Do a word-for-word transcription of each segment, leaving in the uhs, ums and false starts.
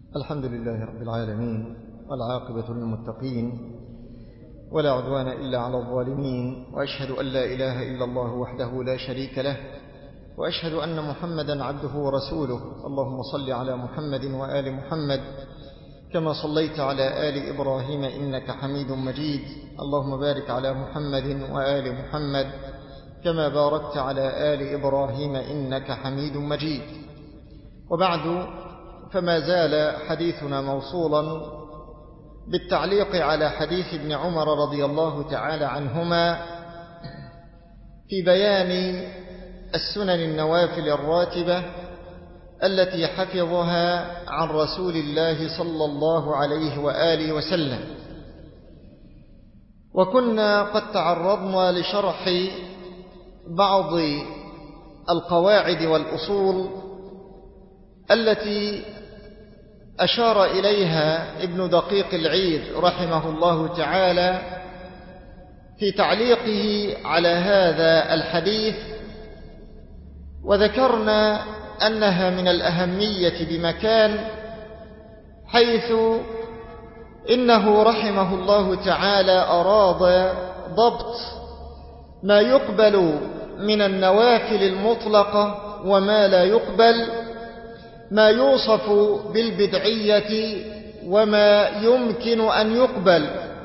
الحمد لله رب العالمين، والعاقبة للمتقين، ولا عدوان إلا على الظالمين، وأشهد أن لا إله إلا الله وحده لا شريك له، وأشهد أن محمدا عبده ورسوله. اللهم صل على محمد وآل محمد كما صليت على آل إبراهيم إنك حميد مجيد. اللهم بارك على محمد وآل محمد كما باركت على آل إبراهيم إنك حميد مجيد. وبعد، فما زال حديثنا موصولا بالتعليق على حديث ابن عمر رضي الله تعالى عنهما في بيان السنن النوافل الراتبة التي حفظها عن رسول الله صلى الله عليه وآله وسلم. وكنا قد تعرضنا لشرح بعض القواعد والأصول التي أشار إليها ابن دقيق العيد رحمه الله تعالى في تعليقه على هذا الحديث، وذكرنا أنها من الأهمية بمكان، حيث إنه رحمه الله تعالى أراد ضبط ما يقبل من النوافل المطلقة وما لا يقبل، ما يوصف بالبدعية وما يمكن أن يقبل،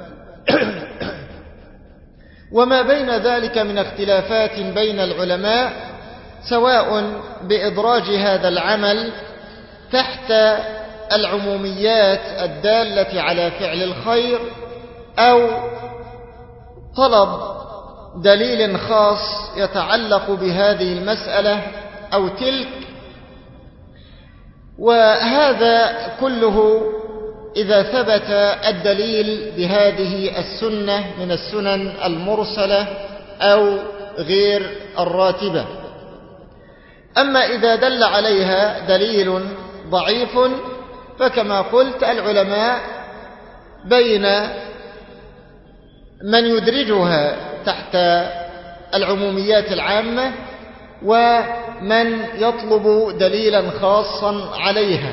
وما بين ذلك من اختلافات بين العلماء، سواء بإدراج هذا العمل تحت العموميات الدالة على فعل الخير، أو طلب دليل خاص يتعلق بهذه المسألة أو تلك. وهذا كله إذا ثبت الدليل بهذه السنة من السنن المرسلة أو غير الراتبة. أما إذا دل عليها دليل ضعيف، فكما قلت العلماء بين من يدرجها تحت العموميات العامة ومن يطلب دليلا خاصا عليها.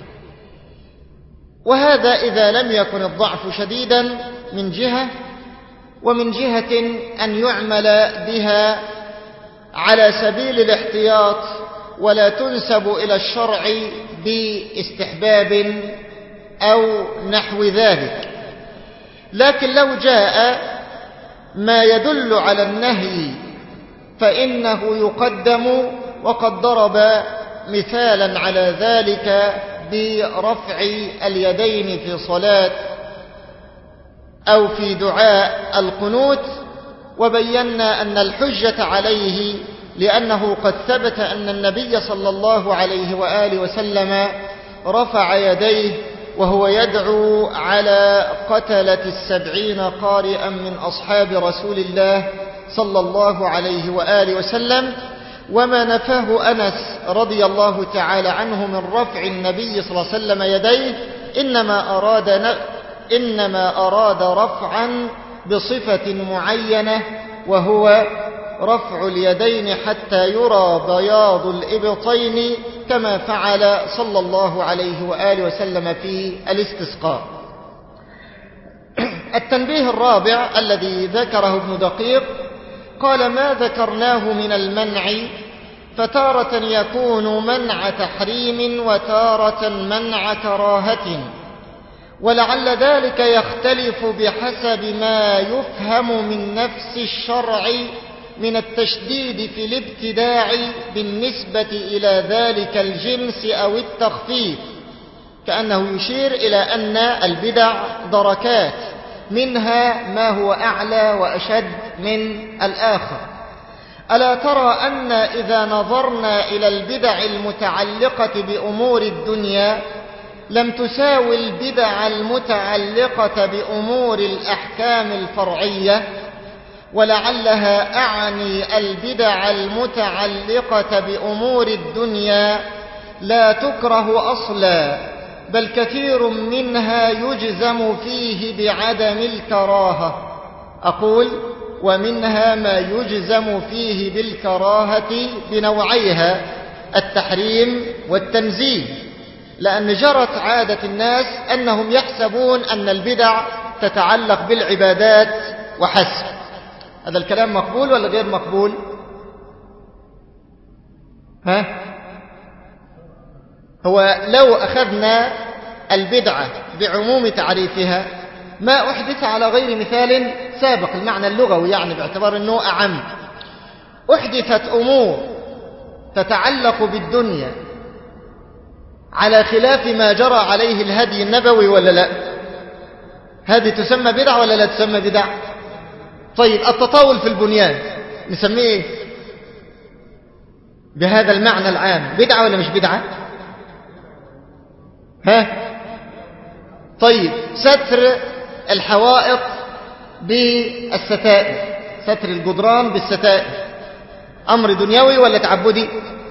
وهذا إذا لم يكن الضعف شديدا من جهة، ومن جهة أن يعمل بها على سبيل الاحتياط ولا تنسب إلى الشرع باستحباب أو نحو ذلك. لكن لو جاء ما يدل على النهي فإنه يقدم، وقد ضرب مثالا على ذلك برفع اليدين في صلاة أو في دعاء القنوت، وبينا أن الحجة عليه لأنه قد ثبت أن النبي صلى الله عليه وآله وسلم رفع يديه وهو يدعو على قتلة السبعين قارئا من أصحاب رسول الله صلى الله عليه وآله وسلم. وما نفاه أنس رضي الله تعالى عنه من رفع النبي صلى الله عليه وسلم يديه إنما أراد, إنما أراد رفعا بصفة معينة، وهو رفع اليدين حتى يرى بياض الإبطين، كما فعل صلى الله عليه وآله وسلم في الاستسقاء. التنبيه الرابع الذي ذكره ابن دقيق قال: ما ذكرناه من المنع فتارة يكون منع تحريم وتارة منع كراهة، ولعل ذلك يختلف بحسب ما يفهم من نفس الشرع من التشديد في الابتداع بالنسبة إلى ذلك الجنس أو التخفيف، كأنه يشير إلى أن البدع دركات، منها ما هو أعلى وأشد من الآخر. ألا ترى أن إذا نظرنا إلى البدع المتعلقة بأمور الدنيا لم تساوي البدع المتعلقة بأمور الأحكام الفرعية؟ ولعلها أعني البدع المتعلقة بأمور الدنيا لا تكره أصلا، بل كثير منها يجزم فيه بعدم الكراهة. أقول: ومنها ما يجزم فيه بالكراهة بنوعيها التحريم والتنزيه. لأن جرت عادة الناس أنهم يحسبون أن البدع تتعلق بالعبادات وحسب. هذا الكلام مقبول ولا غير مقبول؟ ها؟ هو لو أخذنا البدعة بعموم تعريفها ما أحدث على غير مثال سابق، المعنى اللغوي يعني باعتبار أنه أعم. أحدثت أمور تتعلق بالدنيا على خلاف ما جرى عليه الهدي النبوي ولا لا؟ هذه تسمى بدع ولا لا تسمى بدع؟ طيب التطاول في البنيان نسميه ايه بهذا المعنى العام؟ بدعة ولا مش بدعة؟ ها؟ طيب ستر الحوائط بالستائر، ستر الجدران بالستائر، أمر دنيوي ولا تعبدي؟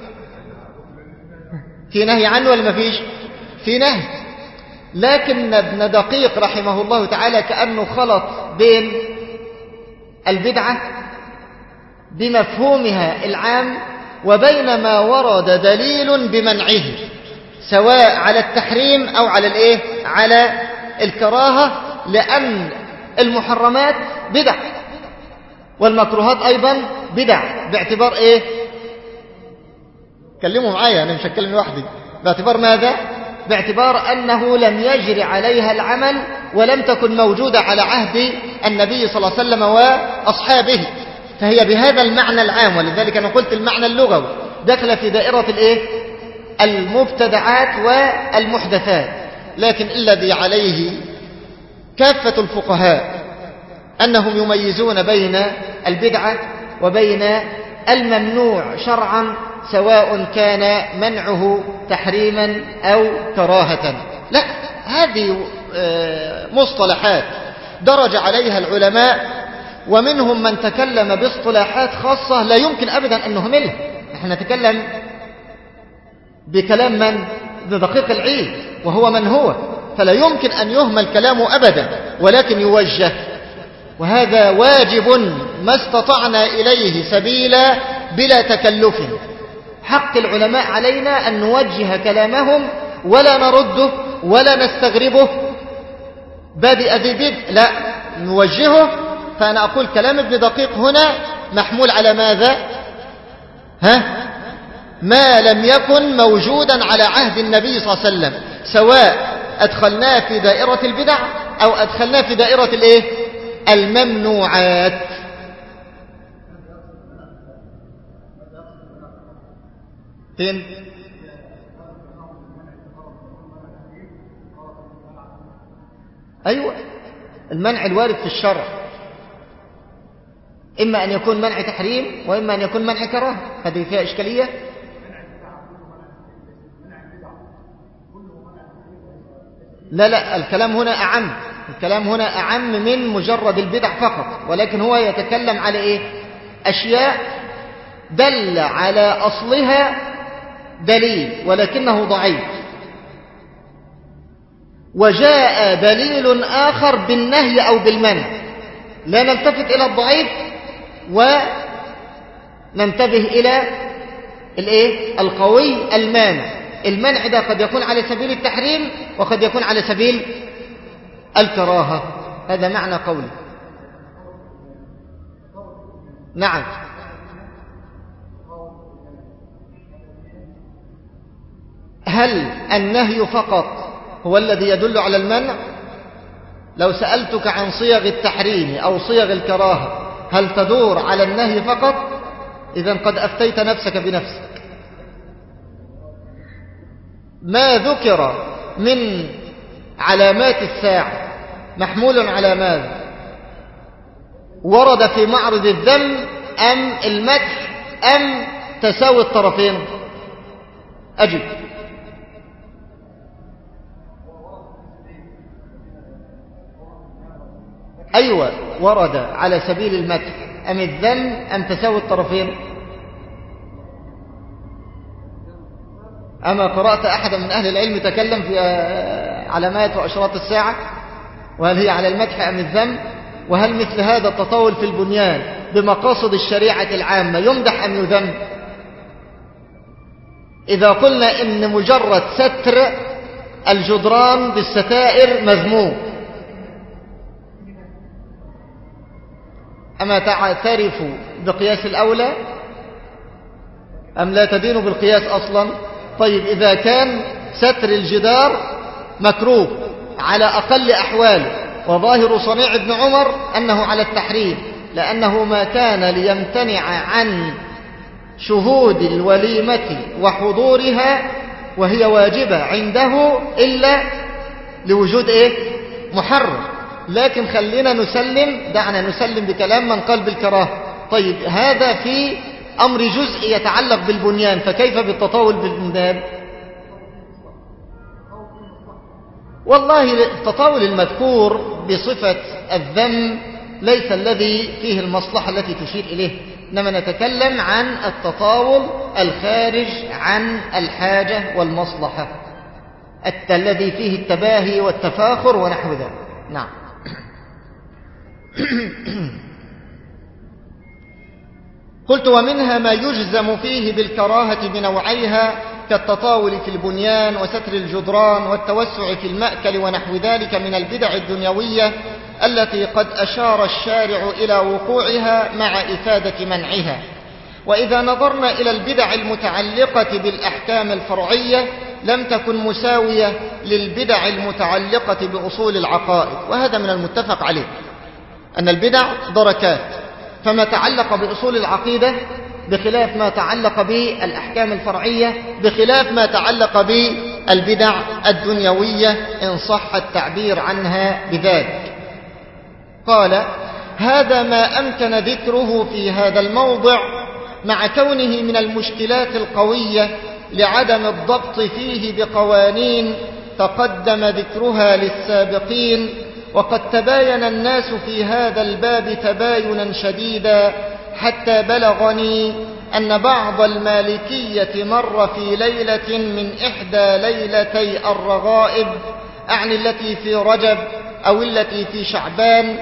في نهي عنه ولا ما فيش؟ في نهي. لكن ابن دقيق رحمه الله تعالى كأنه خلط بين البدعة بمفهومها العام وبين ما ورد دليل بمنعه، سواء على التحريم أو على الإيه؟ على الكراهة، لأن المحرمات بدع والمكروهات أيضا بدع. باعتبار إيه؟ كلموا معايا، أنا مش هتكلم لوحدي. باعتبار ماذا؟ باعتبار أنه لم يجري عليها العمل ولم تكن موجودة على عهد النبي صلى الله عليه وسلم وأصحابه، فهي بهذا المعنى العام. ولذلك أنا قلت المعنى اللغوي دخل في دائرة الإيه؟ المبتدعات والمحدثات. لكن الذي عليه كافة الفقهاء أنهم يميزون بين البدعة وبين الممنوع شرعا، سواء كان منعه تحريما أو كراهة. لا، هذه مصطلحات درج عليها العلماء، ومنهم من تكلم باصطلاحات خاصة لا يمكن أبدا أن نهملها. نحن نتكلم بكلام من؟ ابن دقيق العيد، وهو من هو، فلا يمكن أن يهمل كلامه أبدا، ولكن يوجه، وهذا واجب ما استطعنا إليه سبيلا بلا تكلف. حق العلماء علينا أن نوجه كلامهم ولا نرده ولا نستغربه بادئ ذي بدء، لا نوجهه. فأنا أقول كلام ابن دقيق هنا محمول على ماذا؟ ها؟ ما لم يكن موجودا على عهد النبي صلى الله عليه وسلم، سواء أدخلناه في دائرة البدع أو أدخلناه في دائرة الإيه؟ الممنوعات. فين؟ أيوة، المنع الوارد في الشرع إما أن يكون منع تحريم وإما أن يكون منع كراهة. هذه فيها إشكالية؟ لا لا، الكلام هنا أعم، الكلام هنا أعم من مجرد البدع فقط، ولكن هو يتكلم على إيه؟ أشياء دل على أصلها دليل ولكنه ضعيف، وجاء دليل آخر بالنهي أو بالمنع. لا نلتفت إلى الضعيف وننتبه إلى الإيه؟ القوي المانع. المنع ده قد يكون على سبيل التحريم وقد يكون على سبيل الكراهة. هذا معنى قولي. نعم. هل النهي فقط هو الذي يدل على المنع؟ لو سألتك عن صيغ التحريم أو صيغ الكراهة هل تدور على النهي فقط؟ إذن قد أفتيت نفسك بنفسك. ما ذكر من علامات الساعة محمول على ماذا؟ ورد في معرض الذم أم المدح أم تساوي الطرفين؟ أجب. أيوة، ورد على سبيل المدح أم الذم أم تساوي الطرفين؟ أما قرأت أحدا من أهل العلم تكلم في علامات وأشراط الساعة، وهل هي على المدح أم الذم؟ وهل مثل هذا التطاول في البنيان بمقاصد الشريعة العامة يمدح أم يذم؟ إذا قلنا إن مجرد ستر الجدران بالستائر مذموم. أما تعترف بقياس الأولى أم لا تدين بالقياس أصلا؟ طيب إذا كان ستر الجدار مكروه على أقل أحواله، وظاهر صنيع ابن عمر أنه على التحريم، لأنه ما كان ليمتنع عن شهود الوليمة وحضورها وهي واجبة عنده إلا لوجود إيه؟ محرم. لكن خلينا نسلم، دعنا نسلم بكلام من قال بالكراهة. طيب هذا في أمر جزئي يتعلق بالبنيان، فكيف بالتطاول بالبنيان؟ والله التطاول المذكور بصفة الذم ليس الذي فيه المصلحة التي تشير إليه، إنما نتكلم عن التطاول الخارج عن الحاجة والمصلحة، الذي فيه التباهي والتفاخر ونحو ذلك. نعم. قلت ومنها ما يجزم فيه بالكراهة بنوعيها كالتطاول في البنيان وستر الجدران والتوسع في المأكل ونحو ذلك من البدع الدنيوية التي قد أشار الشارع إلى وقوعها مع إفادة منعها. وإذا نظرنا إلى البدع المتعلقة بالأحكام الفرعية لم تكن مساوية للبدع المتعلقة بأصول العقائد، وهذا من المتفق عليه أن البدع دركات، فما تعلق بأصول العقيدة بخلاف ما تعلق بالأحكام الفرعية بخلاف ما تعلق بالبدع الدنيوية إن صح التعبير عنها بذلك. قال هذا ما أمكن ذكره في هذا الموضع مع كونه من المشكلات القوية لعدم الضبط فيه بقوانين تقدم ذكرها للسابقين، وقد تباين الناس في هذا الباب تباينا شديدا حتى بلغني أن بعض المالكية مر في ليلة من إحدى ليلتي الرغائب، أعني التي في رجب أو التي في شعبان.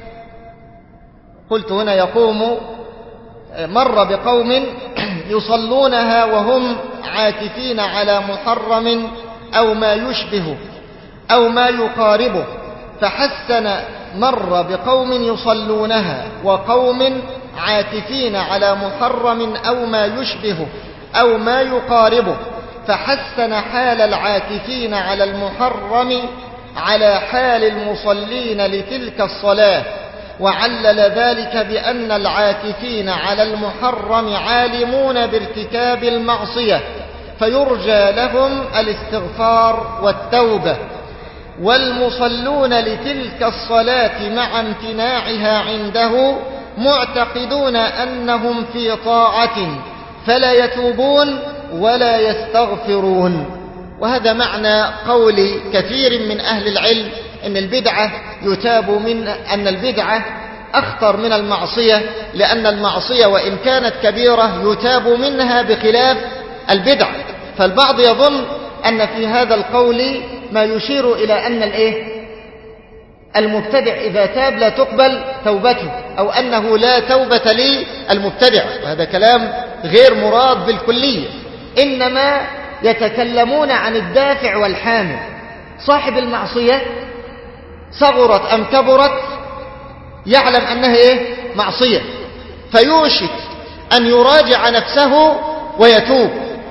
قلت هنا يقوم مر بقوم يصلونها وهم عاكفين على محرم أو ما يشبهه أو ما يقاربه، فحسن مر بقوم يصلونها وقوم عاكفين على محرم أو ما يشبهه أو ما يقاربه، فحسن حال العاكفين على المحرم على حال المصلين لتلك الصلاة، وعلل ذلك بأن العاكفين على المحرم عالمون بارتكاب المعصية فيرجى لهم الاستغفار والتوبة، والمصلون لتلك الصلاة مع امتناعها عنده معتقدون أنهم في طاعة فلا يتوبون ولا يستغفرون. وهذا معنى قول كثير من أهل العلم أن البدعة يتاب من أن البدعة أخطر من المعصية، لأن المعصية وإن كانت كبيرة يتاب منها بخلاف البدعة. فالبعض يظن أن في هذا القول ما يشير إلى أن الإيه؟ المبتدع إذا تاب لا تقبل توبته، أو أنه لا توبة للمبتدع، وهذا كلام غير مراد بالكلية، إنما يتكلمون عن الدافع والحامل. صاحب المعصية صغرت أم كبرت يعلم أنها إيه؟ معصية، فيوشك أن يراجع نفسه ويتوب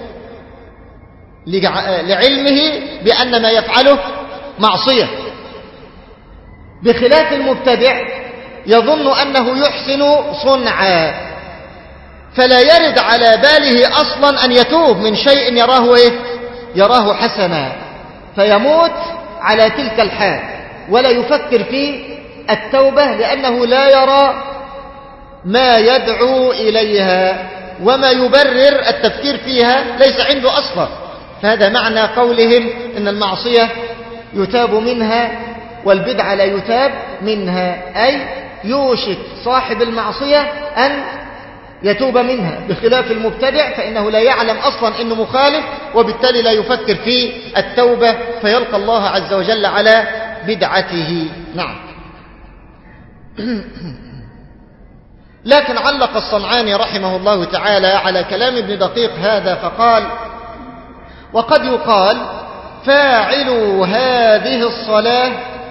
لعلمه بأن ما يفعله معصية، بخلاف المبتدع يظن أنه يحسن صنعا فلا يرد على باله أصلا أن يتوب من شيء يراه إيه؟ يراه حسنا، فيموت على تلك الحال ولا يفكر في التوبة، لأنه لا يرى ما يدعو إليها وما يبرر التفكير فيها ليس عنده أصلا. فهذا معنى قولهم إن المعصية يتاب منها والبدعة لا يتاب منها، أي يوشك صاحب المعصية أن يتوب منها، بخلاف المبتدع فإنه لا يعلم أصلا أنه مخالف وبالتالي لا يفكر في التوبة فيلقى الله عز وجل على بدعته. نعم. لكن علق الصنعاني رحمه الله تعالى على كلام ابن دقيق هذا فقال: وقد يقال فاعلوا هذه الصلاة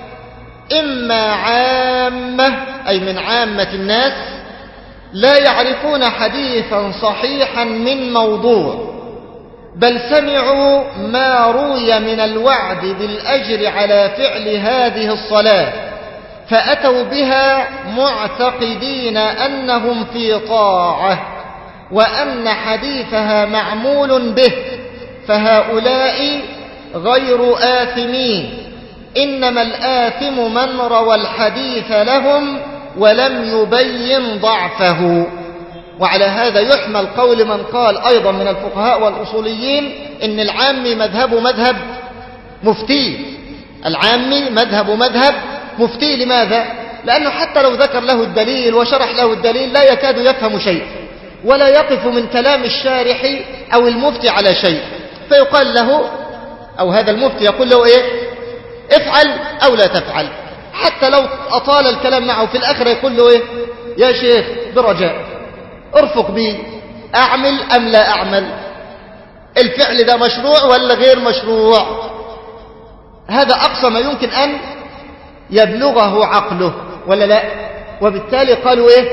إما عامة أي من عامة الناس لا يعرفون حديثا صحيحا من موضوع، بل سمعوا ما روي من الوعد بالأجر على فعل هذه الصلاة فأتوا بها معتقدين أنهم في طاعة وأن حديثها معمول به، فهؤلاء غير آثمين، إنما الآثم من روى الحديث لهم ولم يبين ضعفه. وعلى هذا يحمل قول من قال أيضا من الفقهاء والأصوليين إن العامي مذهب مذهب مفتي، العامي مذهب مذهب مفتي. لماذا؟ لأنه حتى لو ذكر له الدليل وشرح له الدليل لا يكاد يفهم شيء ولا يقف من كلام الشارح أو المفتي على شيء، فيقال له أو هذا المفتي يقول له إيه؟ افعل أو لا تفعل، حتى لو أطال الكلام معه في الآخر يقول له إيه؟ يا شيخ برجاء ارفق بي، أعمل أم لا أعمل؟ الفعل ده مشروع ولا غير مشروع؟ هذا أقصى ما يمكن أن يبلغه عقله ولا لا؟ وبالتالي قالوا إيه؟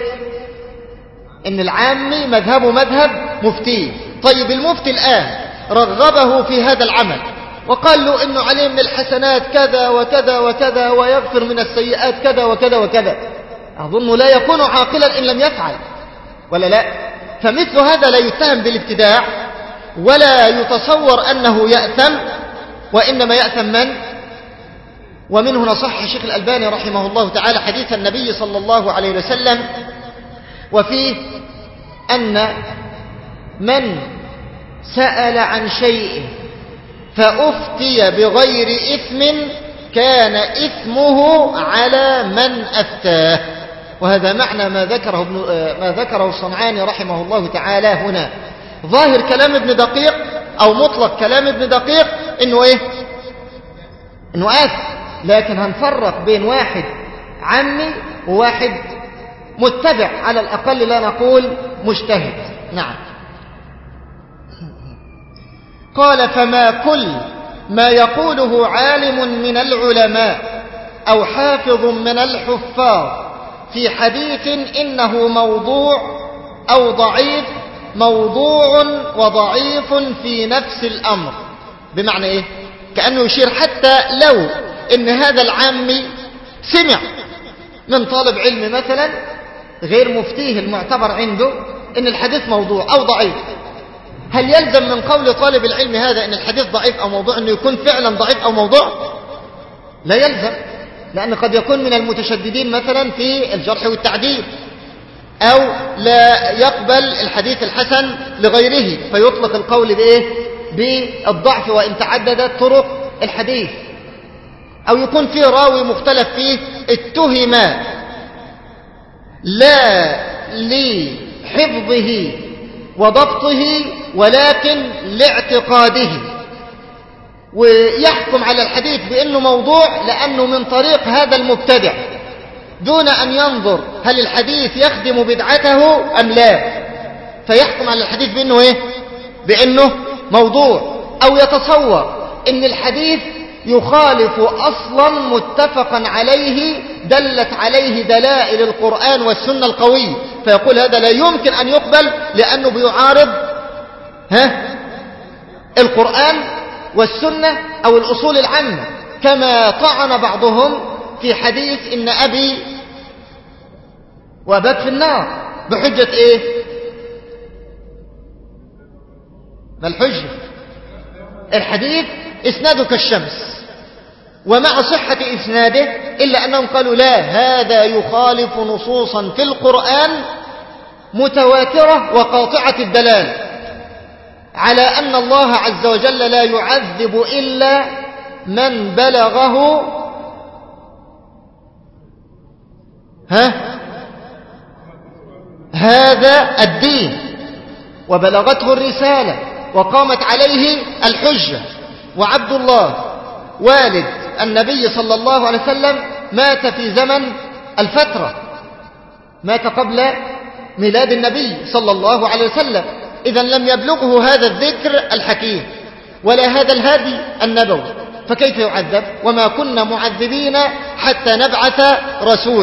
إن العامي مذهبه مذهب مفتي. طيب المفتي الآن رغبه في هذا العمل وقال له إنه عليه من الحسنات كذا وكذا وكذا ويغفر من السيئات كذا وكذا وكذا، أظن لا يكون عاقلا إن لم يفعل ولا لا؟ فمثل هذا لا يتهم بالابتداع ولا يتصور أنه يأثم، وإنما يأثم من؟ ومنه نصح الشيخ الألباني رحمه الله تعالى حديث النبي صلى الله عليه وسلم وفيه أن من سأل عن شيء فأفتي بغير إثم كان إثمه على من أفتاه. وهذا معنى ما ذكره, ابن ما ذكره الصنعاني رحمه الله تعالى هنا. ظاهر كلام ابن دقيق أو مطلق كلام ابن دقيق إنه إيه؟ إنه آثم، لكن هنفرق بين واحد عمي وواحد متبع على الأقل لا نقول مجتهد. نعم. قال فما كل ما يقوله عالم من العلماء أو حافظ من الحفاظ في حديث إنه موضوع أو ضعيف موضوع وضعيف في نفس الأمر. بمعنى إيه؟ كأنه يشير حتى لو إن هذا العامي سمع من طالب علم مثلا غير مفتيه المعتبر عنده إن الحديث موضوع أو ضعيف، هل يلزم من قول طالب العلم هذا إن الحديث ضعيف أو موضوع أنه يكون فعلا ضعيف أو موضوع؟ لا يلزم، لأن قد يكون من المتشددين مثلا في الجرح والتعديل، أو لا يقبل الحديث الحسن لغيره فيطلق القول بإيه؟ بالضعف وإن تعددت طرق الحديث، أو يكون فيه راوي مختلف فيه اتهم لا لحفظه وضبطه ولكن لاعتقاده، ويحكم على الحديث بأنه موضوع لأنه من طريق هذا المبتدع دون أن ينظر هل الحديث يخدم بدعته أم لا، فيحكم على الحديث بأنه إيه؟ بأنه موضوع، أو يتصور أن الحديث يخالف أصلا متفقا عليه دلت عليه دلائل القرآن والسنة القوية، فيقول هذا لا يمكن أن يقبل لأنه بيعارض ها القرآن والسنة أو الأصول العامة، كما طعن بعضهم في حديث إن أبي وأباك في النار بحجة إيه؟ ما الحجة؟ الحديث إسناده كالشمس ومع صحة إسناده، إلا أنهم قالوا لا، هذا يخالف نصوصا في القرآن متواترة وقاطعة الدلالة على أن الله عز وجل لا يعذب إلا من بلغه ها هذا الدين وبلغته الرسالة وقامت عليه الحجة. وعبد الله والد النبي صلى الله عليه وسلم مات في زمن الفترة، مات قبل ميلاد النبي صلى الله عليه وسلم، إذن لم يبلغه هذا الذكر الحكيم. ولا هذا الهدي النبوي، فكيف يعذب؟ وما كنا معذبين حتى نبعث رسول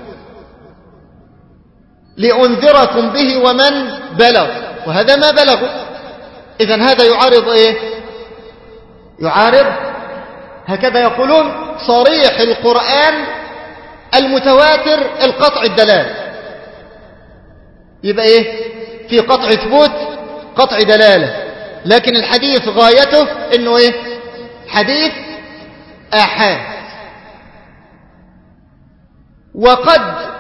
لأنذركم به ومن بلغ، وهذا ما بلغوا. إذن هذا يعارض إيه؟ يعارض هكذا يقولون صريح القرآن المتواتر القطع الدلالة، يبقى إيه؟ في قطع ثبوت قطع دلالة، لكن الحديث غايته إنه إيه؟ حديث آحاد. وقد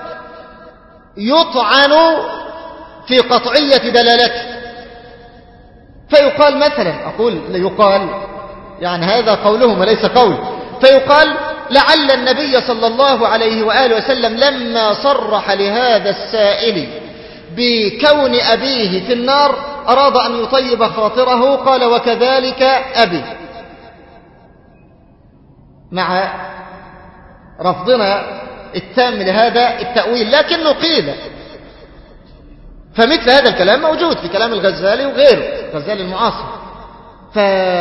يطعن في قطعية دلالته، فيقال مثلا، أقول يقال يعني هذا قولهم وليس قول، فيقال لعل النبي صلى الله عليه وآله وسلم لما صرح لهذا السائل بكون أبيه في النار أراد أن يطيب خاطره، قال وكذلك أبي، مع رفضنا التام لهذا التأويل، لكنه قيل. فمثل هذا الكلام موجود في كلام الغزالي وغيره، الغزالي المعاصر. ف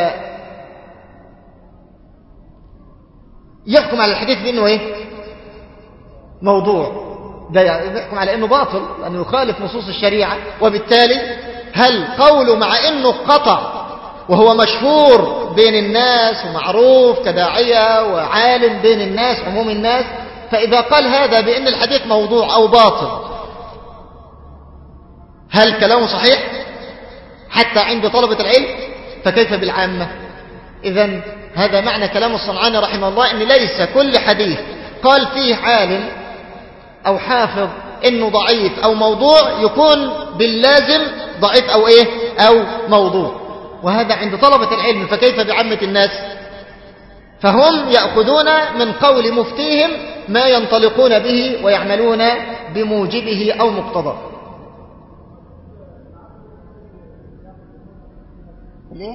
يحكم على الحديث بأنه إيه؟ موضوع، ده يحكم على أنه باطل لأنه يخالف نصوص الشريعة. وبالتالي هل قوله مع أنه قطع وهو مشهور بين الناس ومعروف كداعية وعالم بين الناس عموم الناس، فإذا قال هذا بأن الحديث موضوع أو باطل، هل كلامه صحيح حتى عند طلبة العلم؟ فكيف بالعامة؟ إذن هذا معنى كلام الصنعاني رحمه الله، أن ليس كل حديث قال فيه عالم أو حافظ إنه ضعيف أو موضوع يكون باللازم ضعيف أو إيه أو موضوع، وهذا عند طلبة العلم، فكيف بعامة الناس؟ فهم يأخذون من قول مفتيهم ما ينطلقون به ويعملون بموجبه أو مقتضاه. ليه؟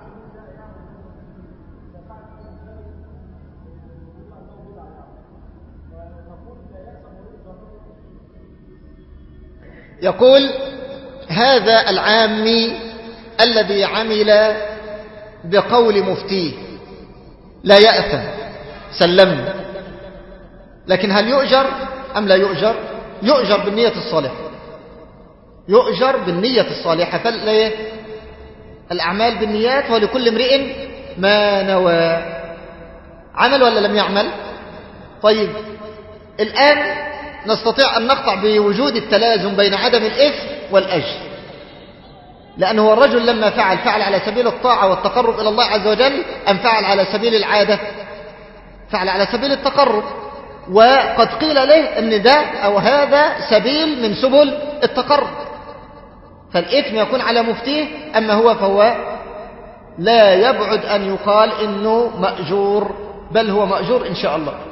يقول هذا العامي الذي عمل بقول مفتيه لا يأثم، سلمنا، لكن هل يؤجر أم لا يؤجر؟ يؤجر بالنية الصالحة، يؤجر بالنية الصالحة. فالأعمال بالنيات ولكل امرئ ما نوى. عمل ولا لم يعمل؟ طيب الآن نستطيع أن نقطع بوجود التلازم بين عدم الإثم والأجر، لأنه الرجل لما فعل فعل على سبيل الطاعة والتقرب إلى الله عز وجل أم فعل على سبيل العادة؟ فعل على سبيل التقرب، وقد قيل له أن ده أو هذا سبيل من سبل التقرب، فالإثم يكون على مفتيه، أما هو فهو لا يبعد أن يقال إنه مأجور، بل هو مأجور إن شاء الله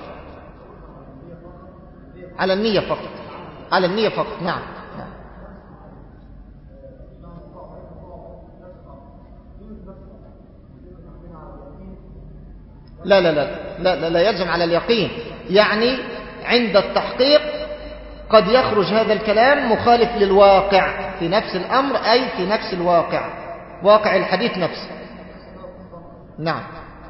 على النية فقط، على النية فقط. نعم, نعم. لا, لا لا لا لا لا يلزم على اليقين، يعني عند التحقيق قد يخرج هذا الكلام مخالف للواقع في نفس الأمر، أي في نفس الواقع، واقع الحديث نفسه. نعم.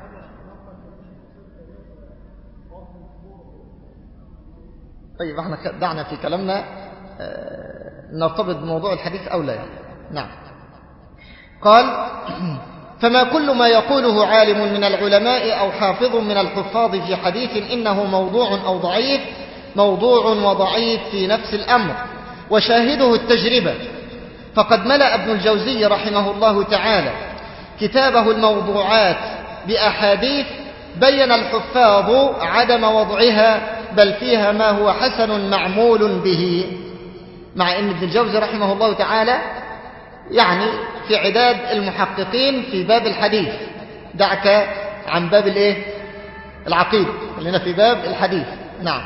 طيب احنا دعنا في كلامنا نرتبط بموضوع الحديث أو لا. نعم. قال فما كل ما يقوله عالم من العلماء أو حافظ من الحفاظ في حديث إنه موضوع أو ضعيف، موضوع وضعيف في نفس الأمر، وشاهده التجربة. فقد ملأ ابن الجوزي رحمه الله تعالى كتابه الموضوعات بأحاديث بين الحفاظ عدم وضعها، بل فيها ما هو حسن معمول به، مع أن ابن الجوزي رحمه الله تعالى يعني في عداد المحققين في باب الحديث، دعك عن باب الايه العقيدة، خلينا في باب الحديث. نعم.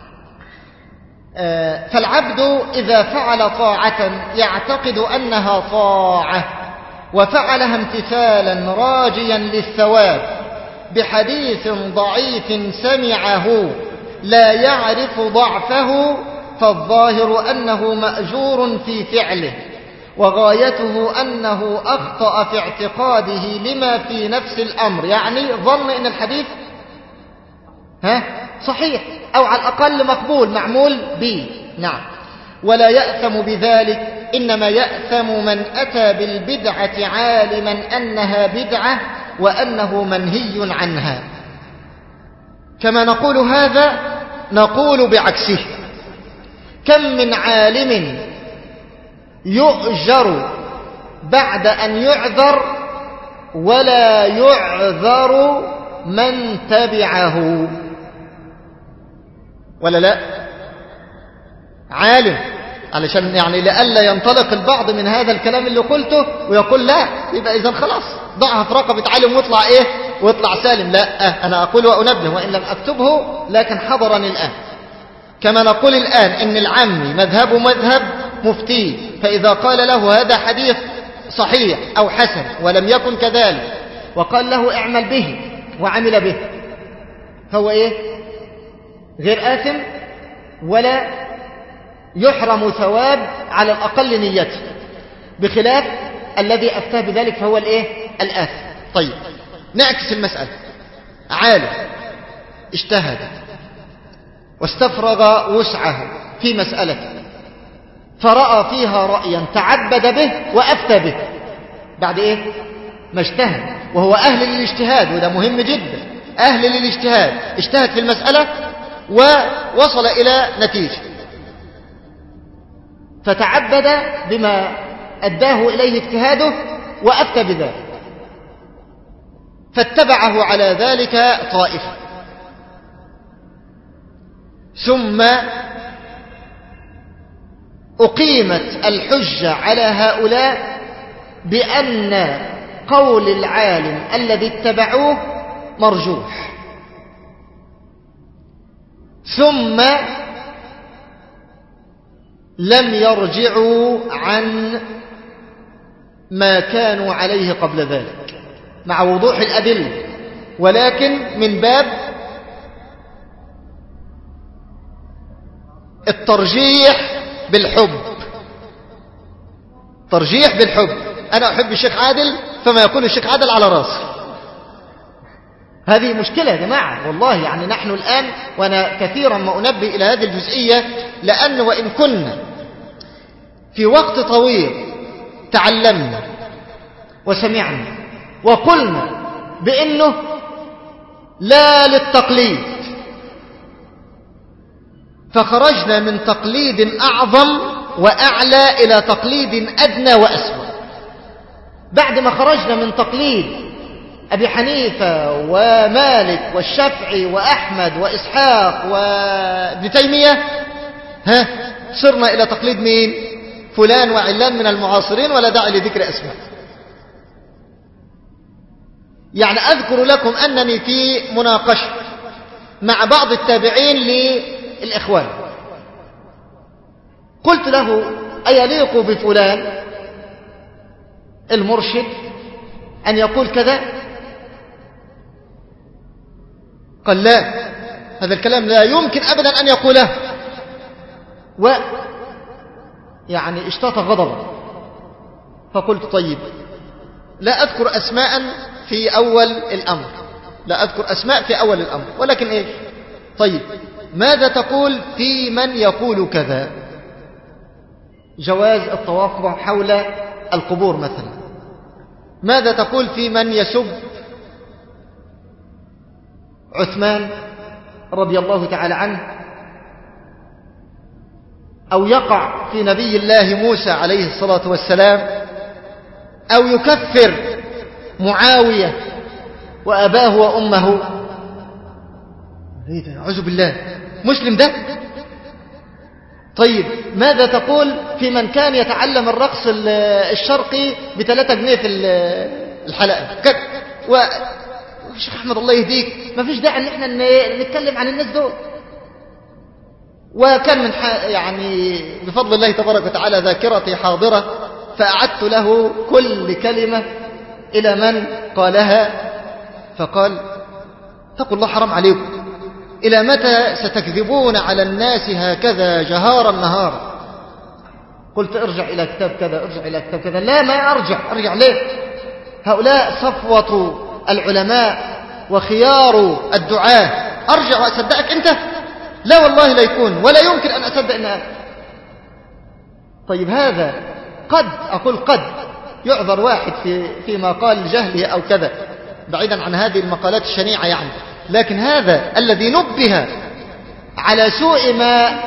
آه فالعبد إذا فعل طاعة يعتقد أنها طاعة وفعلها امتثالا راجيا للثواب بحديث ضعيف سمعه لا يعرف ضعفه، فالظاهر أنه مأجور في فعله، وغايته أنه أخطأ في اعتقاده لما في نفس الأمر، يعني ظن أن الحديث ها صحيح أو على الأقل مقبول معمول به. نعم. ولا يأثم بذلك، إنما يأثم من أتى بالبدعة عالما أنها بدعة وأنه منهي عنها. كما نقول هذا نقول بعكسه. كم من عالم يؤجر بعد أن يعذر ولا يعذر من تبعه، ولا لا؟ عالم، علشان يعني لألا ينطلق البعض من هذا الكلام اللي قلته ويقول لا يبقى إذن خلاص ضعها في رقبة عالم واطلع إيه واطلع سالم. لا، أنا أقول وأنبه وإن لم أكتبه لكن حضرني الآن. كما نقول الآن إن العامي مذهبه مذهب مفتيه، فإذا قال له هذا حديث صحيح أو حسن ولم يكن كذلك وقال له اعمل به وعمل به، هو إيه؟ غير آثم ولا يحرم ثواب على الأقل نيته، بخلاف الذي أفتاه بذلك فهو الإيه؟ الآثم. طيب نعكس المسألة. عالم اجتهد واستفرغ وسعه في مسألة فرأى فيها رأيا تعبد به وأفتى به بعد إيه؟ ما اجتهد، وهو أهل للاجتهاد، وده مهم جدا. أهل للاجتهاد، اجتهد في المسألة ووصل إلى نتيجة، فتعبد بما أداه إليه اجتهاده وأفتى بذلك، فاتبعه على ذلك طائفة، ثم أقيمت الحجة على هؤلاء بأن قول العالم الذي اتبعوه مرجوح، ثم لم يرجعوا عن ما كانوا عليه قبل ذلك مع وضوح الأدلة، ولكن من باب الترجيح بالحب. ترجيح بالحب، أنا أحب الشيخ عادل فما يقول الشيخ عادل على راسي. هذه مشكلة يا جماعة والله. يعني نحن الآن، وأنا كثيرا ما أنبه إلى هذه الجزئية، لأن وإن كنا في وقت طويل تعلمنا وسمعنا وقلنا بأنه لا للتقليد، فخرجنا من تقليد أعظم وأعلى إلى تقليد أدنى وأسوأ. بعد ما خرجنا من تقليد أبي حنيفة ومالك والشافعي وأحمد وإسحاق وابن تيمية، ها صرنا إلى تقليد مين؟ فلان وعلان من المعاصرين، ولا داعي لذكر أسماء. يعني أذكر لكم أنني في مناقشة مع بعض التابعين للإخوان، قلت له أيليق بفلان المرشد أن يقول كذا؟ قال لا، هذا الكلام لا يمكن أبدا أن يقوله، و يعني اشتاط غضبا. فقلت طيب لا أذكر أسماء في أول الأمر، لا أذكر أسماء في أول الأمر، ولكن إيش؟ طيب ماذا تقول في من يقول كذا؟ جواز الطواف حول القبور مثلا. ماذا تقول في من يسب عثمان رضي الله تعالى عنه، أو يقع في نبي الله موسى عليه الصلاة والسلام، أو يكفر معاوية وأباه وأمه؟ أعوذ بالله، مسلم ده؟ طيب ماذا تقول في من كان يتعلم الرقص الشرقي بثلاثة جنيه في الحلقة؟ والشيخ أحمد الله يهديك، ما فيش داعي ان احنا نتكلم عن الناس دول. وكان من يعني بفضل الله تبارك وتعالى ذاكرتي حاضرة، فأعدت له كل كلمة إلى من قالها، فقال اتقوا الله حرام عليكم، إلى متى ستكذبون على الناس هكذا جهارا نهارا؟ قلت ارجع إلى كتاب كذا، ارجع إلى كتاب كذا. لا، ما أرجع. أرجع ليه؟ هؤلاء صفوة العلماء وخيار الدعاة. أرجع وأصدقك أنت؟ لا والله لا يكون، ولا يمكن أن أصدق أن أنا. طيب هذا قد أقول قد يعذر واحد في فيما قال جهله أو كذا، بعيدا عن هذه المقالات الشنيعة يعني. لكن هذا الذي نبه على سوء ما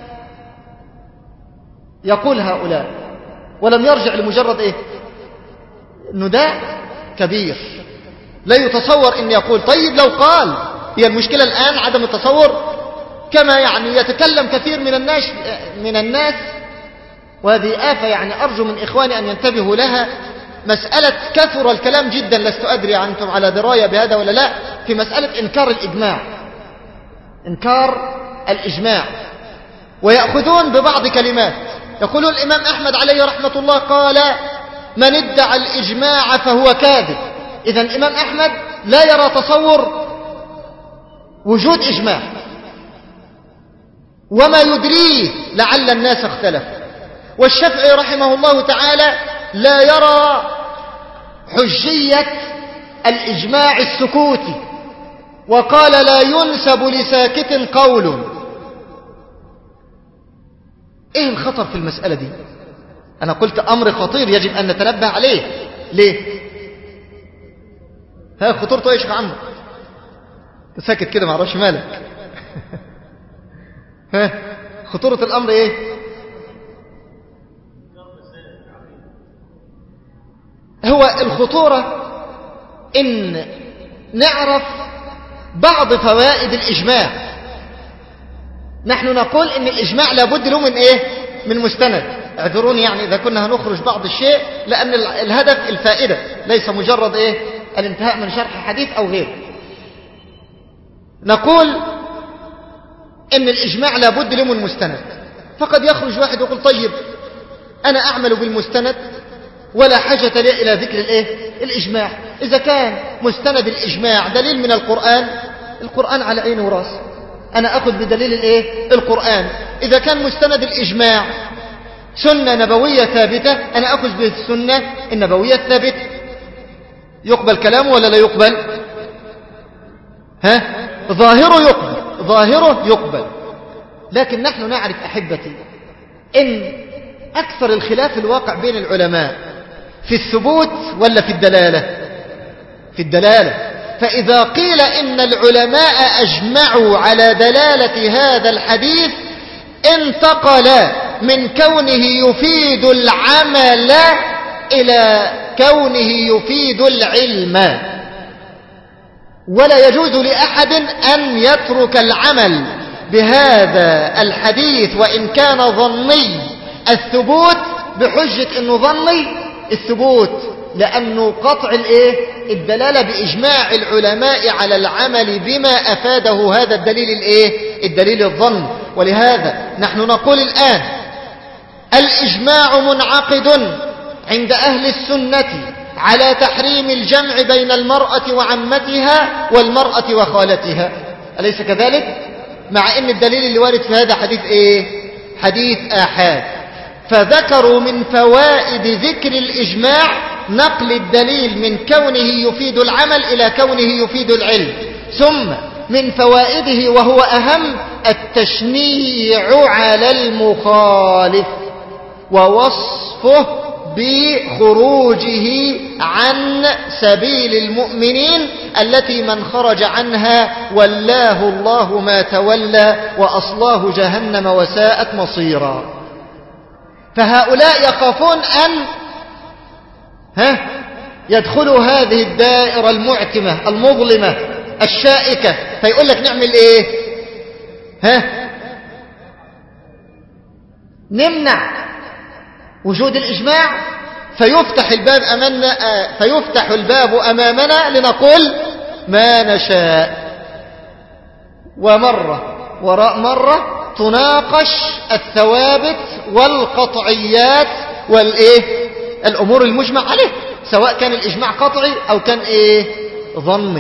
يقول هؤلاء ولم يرجع لمجرد إيه؟ نداء كبير. لا يتصور أن يقول طيب لو قال. هي المشكلة الآن عدم التصور، كما يعني يتكلم كثير من الناس من الناس وهذه آفة يعني أرجو من إخواني أن ينتبهوا لها. مسألة كثر الكلام جدا، لست أدري أنتم على دراية بهذا ولا لا، في مسألة إنكار الإجماع. إنكار الإجماع، ويأخذون ببعض كلمات. يقولون الإمام أحمد عليه رحمة الله قال من ادعى الإجماع فهو كاذب. إذن الإمام أحمد لا يرى تصور وجود إجماع، وما يدريه لعل الناس اختلفوا. والشافعي رحمه الله تعالى لا يرى حجية الإجماع السكوتي، وقال لا ينسب لساكت قول. ايه الخطر في المسألة دي؟ انا قلت امر خطير يجب ان نتنبه عليه. ليه؟ ها خطورته ايش يا عم؟ ساكت كده ما اعرفش مالك. ها خطورة الامر ايه؟ هو الخطورة ان نعرف بعض فوائد الإجماع. نحن نقول ان الإجماع لابد له من ايه؟ من مستند. اعذروني يعني اذا كنا هنخرج بعض الشيء، لان الهدف الفائدة ليس مجرد ايه؟ الانتهاء من شرح حديث او غيره. نقول ان الإجماع لابد له من مستند. فقد يخرج واحد يقول طيب انا اعمل بالمستند ولا حاجة لي إلى ذكر الإيه؟ الإجماع. إذا كان مستند الإجماع دليل من القرآن، القرآن على عيني وراس، أنا أخذ بدليل الإيه؟ القرآن. إذا كان مستند الإجماع سنة نبوية ثابتة، أنا أخذ بالسنة النبوية الثابتة. يقبل كلامه ولا لا يقبل؟ ها؟ ظاهره يقبل، ظاهره يقبل. لكن نحن نعرف أحبتي إن أكثر الخلاف الواقع بين العلماء في الثبوت ولا في الدلالة؟ في الدلالة. فإذا قيل إن العلماء أجمعوا على دلالة هذا الحديث، انتقل من كونه يفيد العمل إلى كونه يفيد العلم. ولا يجوز لأحد أن يترك العمل بهذا الحديث وإن كان ظني الثبوت، بحجة أنه ظني الثبوت، لأنه قطع الإيه؟ الدلالة بإجماع العلماء على العمل بما أفاده هذا الدليل الإيه؟ الدليل الظن. ولهذا نحن نقول الآن الإجماع منعقد عند أهل السنة على تحريم الجمع بين المرأة وعمتها والمرأة وخالتها، أليس كذلك؟ مع أن الدليل اللي وارد في هذا حديث إيه؟ حديث آحاد. فذكروا من فوائد ذكر الإجماع نقل الدليل من كونه يفيد العمل إلى كونه يفيد العلم. ثم من فوائده وهو أهم التشنيع على المخالف ووصفه بخروجه عن سبيل المؤمنين التي من خرج عنها ولاه الله ما تولى وأصلاه جهنم وساءت مصيرا. فهؤلاء يخافون أن ها يدخلوا هذه الدائرة المعتمة المظلمة الشائكة، فيقول لك نعمل ايه؟ ها نمنع وجود الإجماع، فيفتح الباب أمامنا فيفتح الباب أمامنا لنقول ما نشاء. ومرة وراء مرة تناقش الثوابت والقطعيات والإيه؟ الأمور المجمع عليه، سواء كان الإجماع قطعي أو كان إيه؟ ظني.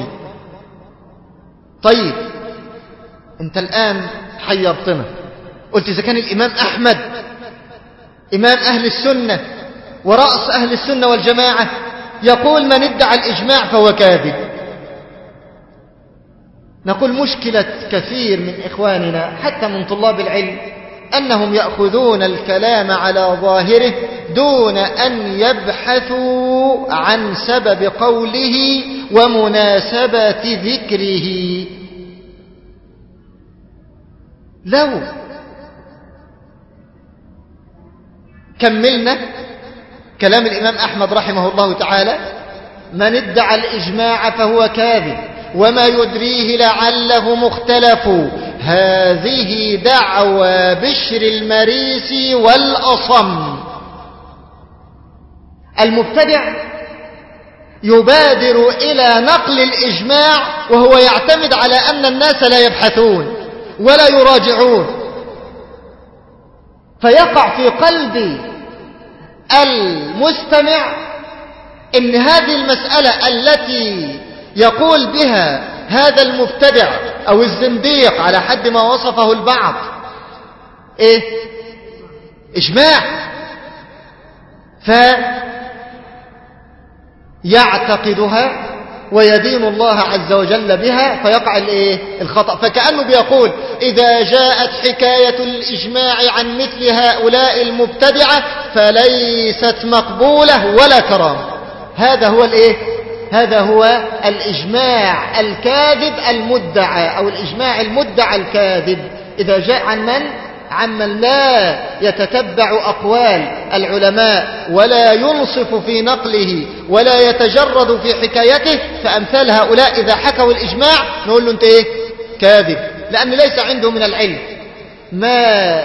طيب أنت الآن حيرتنا، قلت إذا كان الإمام أحمد إمام أهل السنة ورأس أهل السنة والجماعة يقول من ادعى الإجماع فهو كاذب. نقول مشكلة كثير من إخواننا حتى من طلاب العلم أنهم يأخذون الكلام على ظاهره دون أن يبحثوا عن سبب قوله ومناسبة ذكره. لو كملنا كلام الإمام أحمد رحمه الله تعالى من ادعى الإجماع فهو كاذب وما يدريه لعله مختلف، هذه دعوى بشر المريسي والأصم. المبتدع يبادر إلى نقل الإجماع وهو يعتمد على أن الناس لا يبحثون ولا يراجعون، فيقع في قلب المستمع إن هذه المسألة التي يقول بها هذا المبتدع أو الزنديق على حد ما وصفه البعض إيه؟ إجماع، فيعتقدها ويدين الله عز وجل بها فيقع الإيه؟ الخطأ. فكأنه بيقول إذا جاءت حكاية الإجماع عن مثل هؤلاء المبتدعة فليست مقبولة ولا كرامة. هذا هو الإيه؟ هذا هو الإجماع الكاذب المدعى أو الإجماع المدعى الكاذب. إذا جاء عن من؟ عمن لا يتتبع أقوال العلماء ولا ينصف في نقله ولا يتجرد في حكايته، فأمثال هؤلاء إذا حكوا الإجماع نقول له أنت إيه؟ كاذب، لأن ليس عنده من العلم ما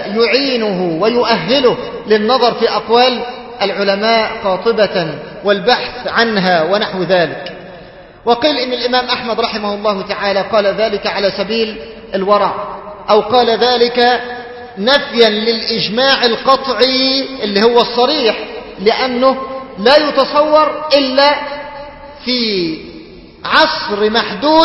يعينه ويؤهله للنظر في أقوال العلماء قاطبة والبحث عنها ونحو ذلك. وقيل إن الإمام أحمد رحمه الله تعالى قال ذلك على سبيل الورع، أو قال ذلك نفيا للإجماع القطعي اللي هو الصريح، لأنه لا يتصور إلا في عصر محدود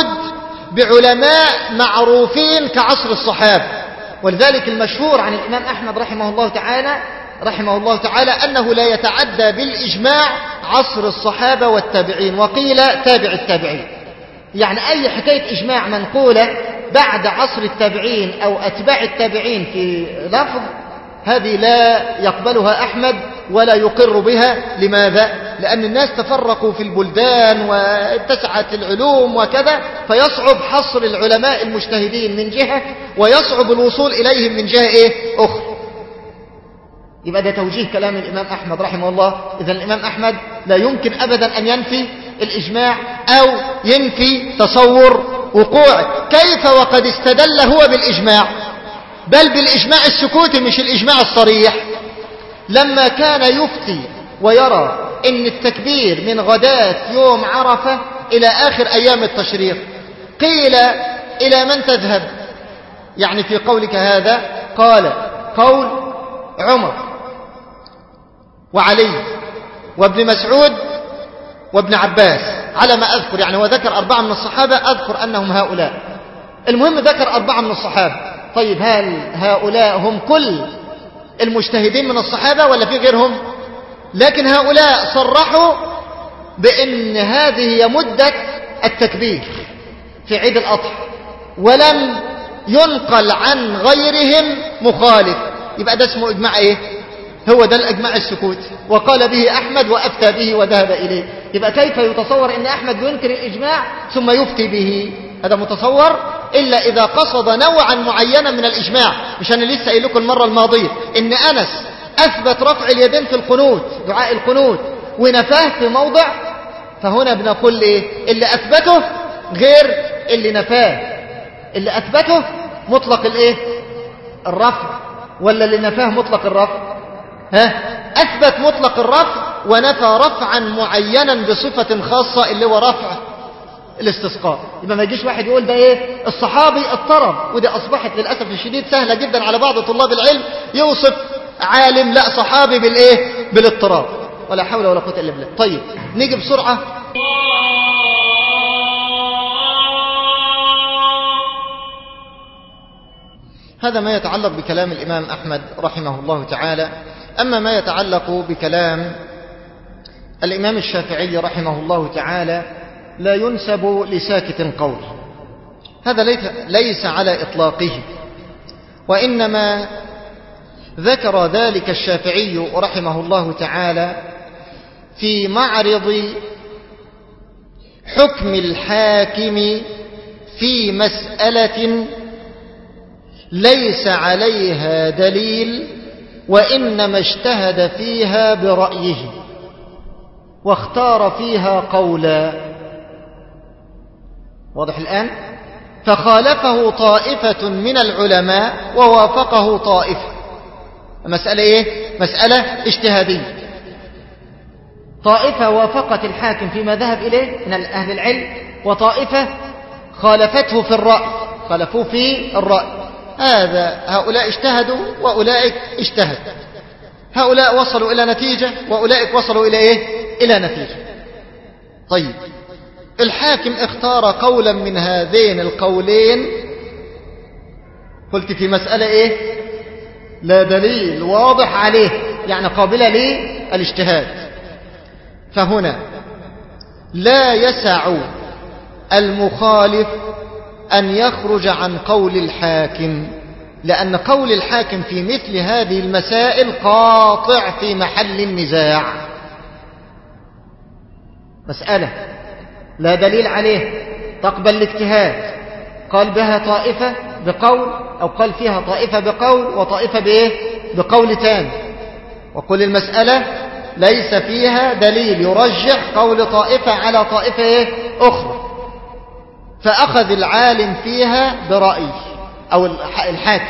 بعلماء معروفين كعصر الصحابة. ولذلك المشهور عن الإمام أحمد رحمه الله تعالى رحمه الله تعالى أنه لا يتعدى بالإجماع عصر الصحابة والتابعين، وقيل تابع التابعين. يعني أي حكاية إجماع منقولة بعد عصر التابعين أو أتباع التابعين في لفظ، هذه لا يقبلها أحمد ولا يقر بها. لماذا؟ لأن الناس تفرقوا في البلدان واتسعت العلوم وكذا، فيصعب حصر العلماء المجتهدين من جهة ويصعب الوصول إليهم من جهة إيه؟ أخرى. يبقى ده توجيه كلام الإمام أحمد رحمه الله. إذن الإمام أحمد لا يمكن أبدا أن ينفي الإجماع أو ينفي تصور وقوعه. كيف وقد استدل هو بالإجماع، بل بالإجماع السكوتي مش الإجماع الصريح، لما كان يفتي ويرى إن التكبير من غداة يوم عرفة إلى آخر أيام التشريق. قيل إلى من تذهب يعني في قولك هذا؟ قال قول عمر وعلي وابن مسعود وابن عباس على ما أذكر، يعني وذكر أربعة من الصحابة أذكر أنهم هؤلاء. المهم ذكر أربعة من الصحابة. طيب هل هؤلاء هم كل المجتهدين من الصحابة ولا في غيرهم؟ لكن هؤلاء صرحوا بأن هذه هي مدة التكبير في عيد الأضحى، ولم ينقل عن غيرهم مخالف. يبقى ده اسمه إجماع إيه؟ هو ده الإجماع السكوتي، وقال به أحمد وأفتى به وذهب إليه. يبقى كيف يتصور أن أحمد ينكر الإجماع ثم يفتي به؟ هذا متصور إلا إذا قصد نوعا معينا من الإجماع. مش أنا لسه قايل لكم المرة الماضية إن أنس أثبت رفع اليدين في القنوت، دعاء القنوت، ونفاه في موضع، فهنا بنقول إيه؟ اللي أثبته غير اللي نفاه. اللي أثبته مطلق الإيه؟ الرفع، ولا اللي نفاه مطلق الرفع؟ ها؟ أثبت مطلق الرفع ونفى رفعا معينا بصفة خاصة اللي هو رفع الاستسقاء. يبقى ما يجيش واحد يقول ده ايه؟ الصحابي اضطرب، ودي أصبحت للأسف الشديد سهلة جدا على بعض طلاب العلم يوصف عالم لا صحابي بالايه؟ بالاضطراب. ولا حول ولا قوة إلا بالله. طيب نيجي بسرعة. هذا ما يتعلق بكلام الإمام أحمد رحمه الله تعالى أما ما يتعلق بكلام الإمام الشافعي رحمه الله تعالى لا ينسب لساكت قول، هذا ليس على إطلاقه، وإنما ذكر ذلك الشافعي رحمه الله تعالى في معرض حكم الحاكم في مسألة ليس عليها دليل وإنما اجتهد فيها برأيه واختار فيها قولا. واضح الآن؟ فخالفه طائفة من العلماء ووافقه طائفة. مسألة إيه؟ مسألة اجتهادية. طائفة وافقت الحاكم فيما ذهب إليه من أهل العلم، وطائفة خالفته في الرأي، خالفوه في الرأي. هذا هؤلاء اجتهدوا وأولئك اجتهدوا، هؤلاء وصلوا إلى نتيجة وأولئك وصلوا إلى إيه؟ إلى نتيجة. طيب، الحاكم اختار قولا من هذين القولين، قلت في مسألة إيه؟ لا دليل واضح عليه، يعني قابلة للاجتهاد. فهنا لا يسع المخالف أن يخرج عن قول الحاكم، لأن قول الحاكم في مثل هذه المسائل قاطع في محل النزاع. مسألة لا دليل عليه تقبل الاجتهاد، قال بها طائفة بقول، أو قال فيها طائفة بقول وطائفة بإيه؟ بقول تاني، وقل المسألة ليس فيها دليل يرجح قول طائفة على طائفة إيه؟ أخرى، فأخذ العالم فيها برأي أو الحاكم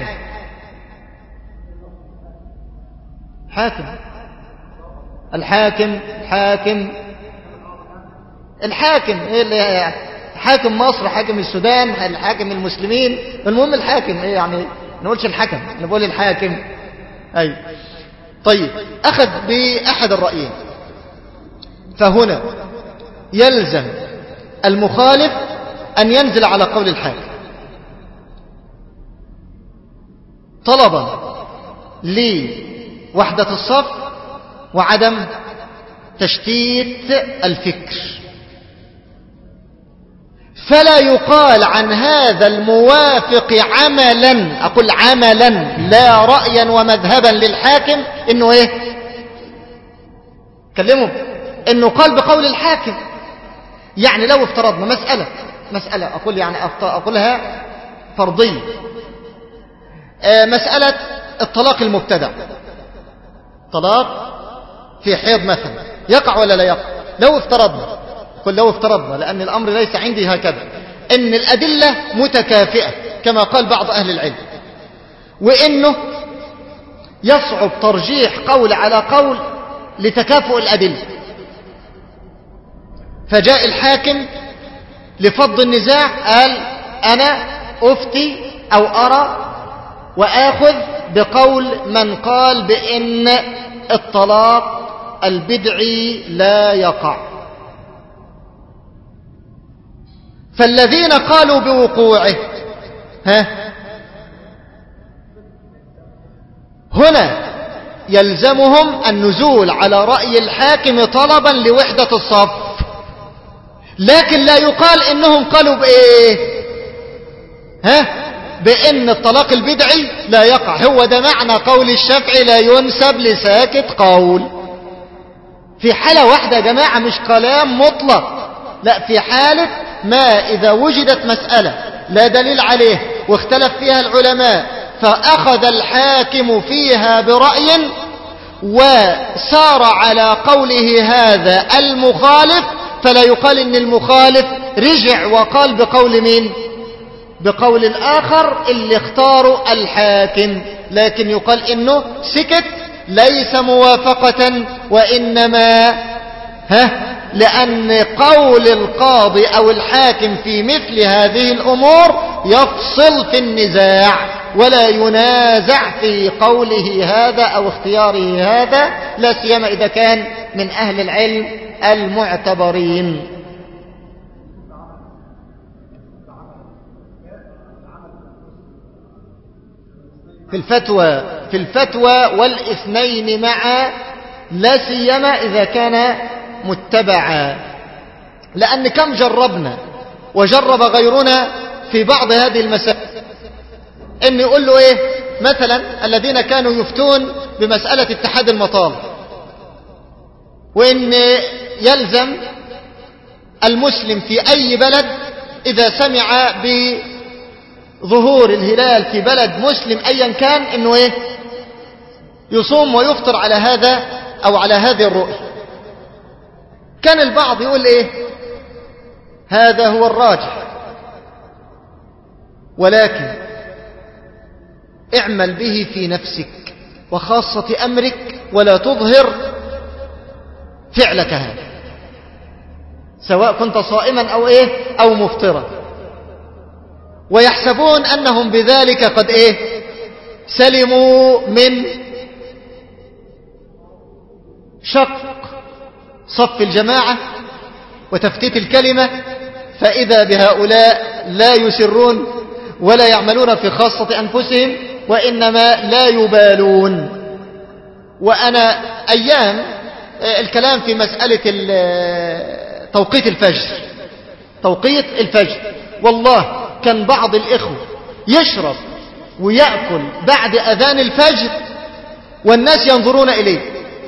حاكم الحاكم الحاكم الحاكم إيه اللي حاكم مصر، حاكم السودان، الحاكم المسلمين، المهم الحاكم إيه يعني، نقولش الحكم، نقول الحاكم. أي طيب، أخذ بأحد الرأيين. فهنا يلزم المخالف أن ينزل على قول الحاكم طلبا لوحدة الصف وعدم تشتيت الفكر. فلا يقال عن هذا الموافق عملا، أقول عملا لا رأيا ومذهبا للحاكم، إنه إيه؟ كلمه إنه قال بقول الحاكم. يعني لو افترضنا مسألة مسألة أقول يعني أقولها فرضية، مسألة الطلاق المبتدع، طلاق في حيض مثلا، يقع ولا لا يقع؟ لو افترضنا، قل لو افترضنا لأن الأمر ليس عندي هكذا، إن الأدلة متكافئة كما قال بعض أهل العلم، وإنه يصعب ترجيح قول على قول لتكافؤ الأدلة، فجاء الحاكم لفض النزاع قال أنا أفتي أو أرى وآخذ بقول من قال بأن الطلاق البدعي لا يقع. فالذين قالوا بوقوعه ها هنا يلزمهم النزول على رأي الحاكم طلبا لوحدة الصف، لكن لا يقال إنهم قالوا بإيه؟ ها بأن الطلاق البدعي لا يقع. هو ده معنى قول الشافعي لا ينسب لساكت قول. في حالة واحدة يا جماعة، مش كلام مطلق، لا، في حالة ما إذا وجدت مسألة لا دليل عليه واختلف فيها العلماء، فأخذ الحاكم فيها برأي وسار على قوله هذا المخالف، فلا يقال إن المخالف رجع وقال بقول مين؟ بقول الآخر اللي اختاروا الحاكم، لكن يقال إنه سكت ليس موافقة، وإنما ها لأن قول القاضي أو الحاكم في مثل هذه الأمور يفصل في النزاع ولا ينازع في قوله هذا أو اختياره هذا، لا سيما إذا كان من أهل العلم المعتبرين. في الفتوى في الفتوى والاثنين معا، لا سيما إذا كان متبعا. لأن كم جربنا وجرب غيرنا في بعض هذه المسائل إن يقول له إيه مثلا الذين كانوا يفتون بمسألة اتحاد المطار، وإن يلزم المسلم في أي بلد إذا سمع بظهور الهلال في بلد مسلم أيا كان إنه إيه يصوم ويفطر على هذا أو على هذه الرؤية. كان البعض يقول إيه هذا هو الراجح، ولكن اعمل به في نفسك وخاصة أمرك ولا تظهر فعلك هذا، سواء كنت صائما أو إيه أو مفطرا، ويحسبون أنهم بذلك قد إيه سلموا من شق صف الجماعة وتفتيت الكلمة، فإذا بهؤلاء لا يسرون ولا يعملون في خاصة أنفسهم، وإنما لا يبالون. وأنا أيام الكلام في مسألة توقيت الفجر توقيت الفجر والله كان بعض الإخوة يشرب ويأكل بعد أذان الفجر والناس ينظرون إليه،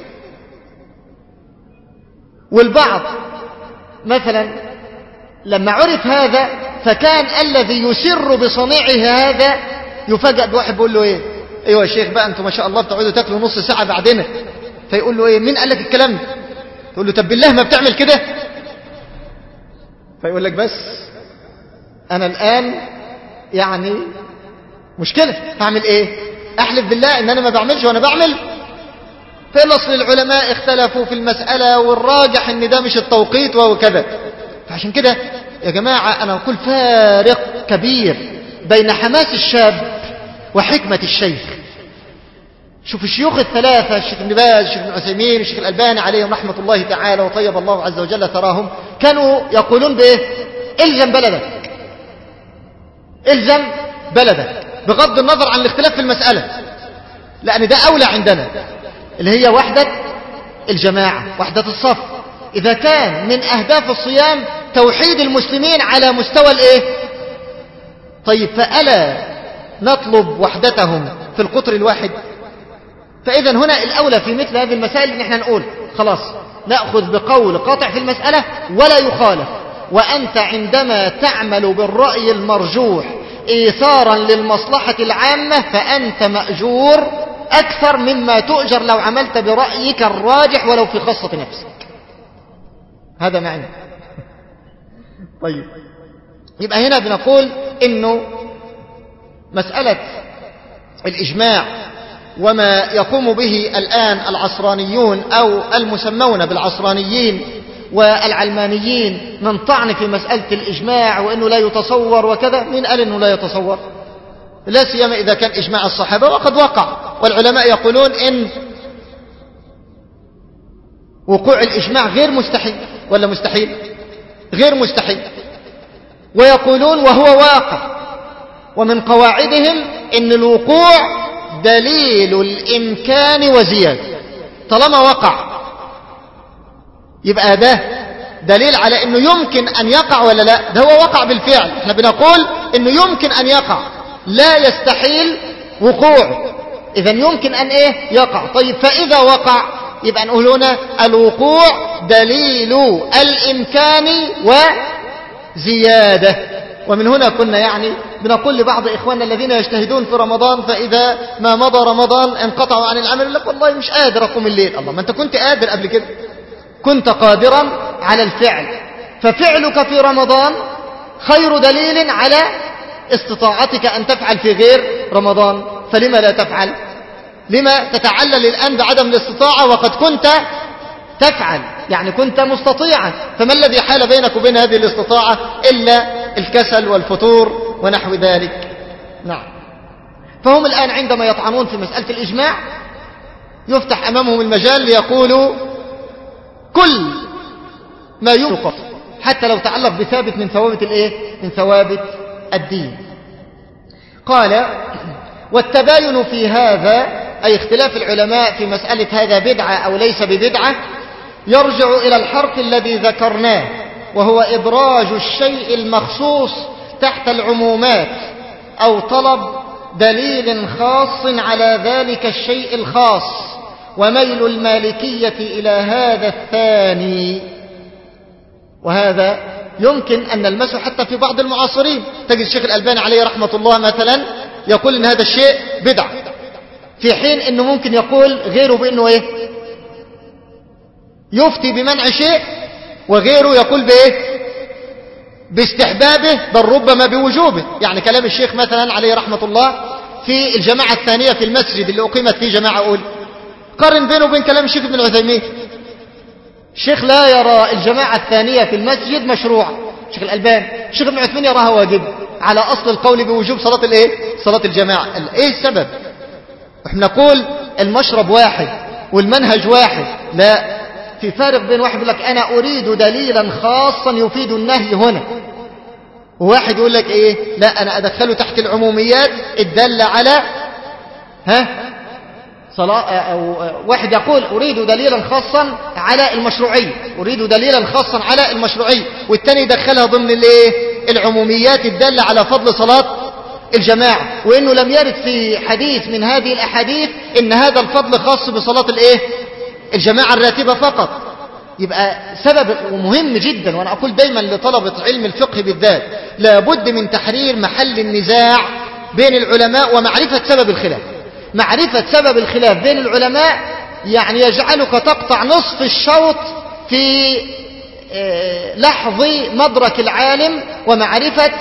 والبعض مثلا لما عرف هذا فكان الذي يسر بصنيعه هذا يفاجأ بواحد بيقول له ايه ايوه يا شيخ بقى انتوا ما شاء الله بتقعدوا تاكلوا نص ساعة بعدنا، فيقول له ايه مين قال لك الكلام ده؟ تقول له طب بالله ما بتعمل كده؟ فيقول لك بس انا الان يعني مشكلة هعمل ايه؟ احلف بالله ان انا ما بعملش وانا بعمل. فالأصل العلماء اختلفوا في المسألة والراجح ان ده مش التوقيت وكذا. فعشان كده يا جماعة انا اقول فارق كبير بين حماس الشاب وحكمة الشيخ. شوف الشيوخ الثلاثة، الشيخ ابن باز، الشيخ ابن عثيمين، الشيخ الألباني عليهم رحمة الله تعالى وطيب الله عز وجل ثراهم، كانوا يقولون بايه؟ الزم بلدك الزم بلدك بغض النظر عن الاختلاف في المسألة، لأن ده أولى عندنا اللي هي وحدة الجماعة وحدة الصف. إذا كان من أهداف الصيام توحيد المسلمين على مستوى الإيه؟ طيب فألا نطلب وحدتهم في القطر الواحد؟ فإذا هنا الأولى في مثل هذه المسائل إن احنا نقول خلاص نأخذ بقول قاطع في المسألة ولا يخالف، وأنت عندما تعمل بالرأي المرجوح إيثارا للمصلحة العامة فأنت مأجور أكثر مما تؤجر لو عملت برأيك الراجح ولو في خاصة نفسك. هذا معنى. طيب يبقى هنا بنقول إنه مسألة الإجماع وما يقوم به الآن العصرانيون أو المسمون بالعصرانيين والعلمانيين من طعن في مسألة الإجماع وإنه لا يتصور وكذا. مين قال إنه لا يتصور؟ لا سيما إذا كان إجماع الصحابة وقد وقع، والعلماء يقولون إن وقوع الإجماع غير مستحيل ولا مستحيل؟ غير مستحيل. ويقولون وهو واقع، ومن قواعدهم إن الوقوع دليل الإمكان وزيادة. طالما وقع يبقى ده دليل على إنه يمكن أن يقع ولا لا؟ ده هو وقع بالفعل. احنا بنقول إنه يمكن أن يقع لا يستحيل وقوعه، إذن يمكن أن إيه يقع. طيب فإذا وقع يبقى نقول هنا الوقوع دليل الإمكان وزيادة. ومن هنا كنا يعني بنقول لبعض إخواننا الذين يجتهدون في رمضان فإذا ما مضى رمضان انقطعوا عن العمل، يقول لك والله مش قادر أقوم الليل. الله، ما أنت كنت قادر قبل كده، كنت قادرا على الفعل، ففعلك في رمضان خير دليل على استطاعتك أن تفعل في غير رمضان. فلما لا تفعل؟ لما تتعلل الآن بعدم الاستطاعة وقد كنت تفعل؟ يعني كنت مستطيعا، فما الذي حال بينك وبين هذه الاستطاعة إلا الكسل والفتور ونحو ذلك. نعم. فهم الآن عندما يطعنون في مسألة الإجماع يفتح أمامهم المجال ليقولوا كل ما يوقف حتى لو تعلق بثابت من ثوابت الإيه؟ من ثوابت الدين. قال والتباين في هذا أي اختلاف العلماء في مسألة هذا بدعة أو ليس ببدعة، يرجع إلى الحرف الذي ذكرناه، وهو إدراج الشيء المخصوص تحت العمومات أو طلب دليل خاص على ذلك الشيء الخاص، وميل المالكية إلى هذا الثاني. وهذا يمكن أن نلمسه حتى في بعض المعاصرين. تجد الشيخ الألباني عليه رحمة الله مثلا يقول إن هذا الشيء بدعة، في حين أنه ممكن يقول غيره بأنه إيه؟ يفتي بمنع شيء، وغيره يقول بإيه؟ باستحبابه، بل ربما بوجوبه. يعني كلام الشيخ مثلا عليه رحمة الله في الجماعة الثانية في المسجد اللي أقيمت فيه جماعة أولى، قارن بينه وبين كلام الشيخ ابن العثيمين. الشيخ لا يرى الجماعة الثانية في المسجد مشروع، الشيخ الألباني الشيخ ابن العثيمين يراها واجب على أصل القول بوجوب صلاة الإيه؟ صلاة الجماعة. إيه السبب؟ احنا نقول المشرب واحد والمنهج واحد، لا، في فارق بين واحد يقول لك أنا أريد دليلا خاصا يفيد النهي هنا، وواحد يقول لك إيه؟ لا، أنا أدخله تحت العموميات الدالة على ها صلاة، أو واحد يقول أريد دليلا خاصا على المشروعية، أريد دليلا خاصا على المشروعية، والتاني يدخلها ضمن الإيه؟ العموميات الدالة على فضل صلاة الجماعة، وإنه لم يرد في حديث من هذه الأحاديث إن هذا الفضل خاص بصلاة الإيه؟ الجماعة الراتبة فقط. يبقى سبب مهم جدا، وأنا أقول دايما لطلبة علم الفقه بالذات لابد من تحرير محل النزاع بين العلماء ومعرفة سبب الخلاف. معرفة سبب الخلاف بين العلماء يعني يجعلك تقطع نصف الشوط في لحظ مدرك العالم ومعرفة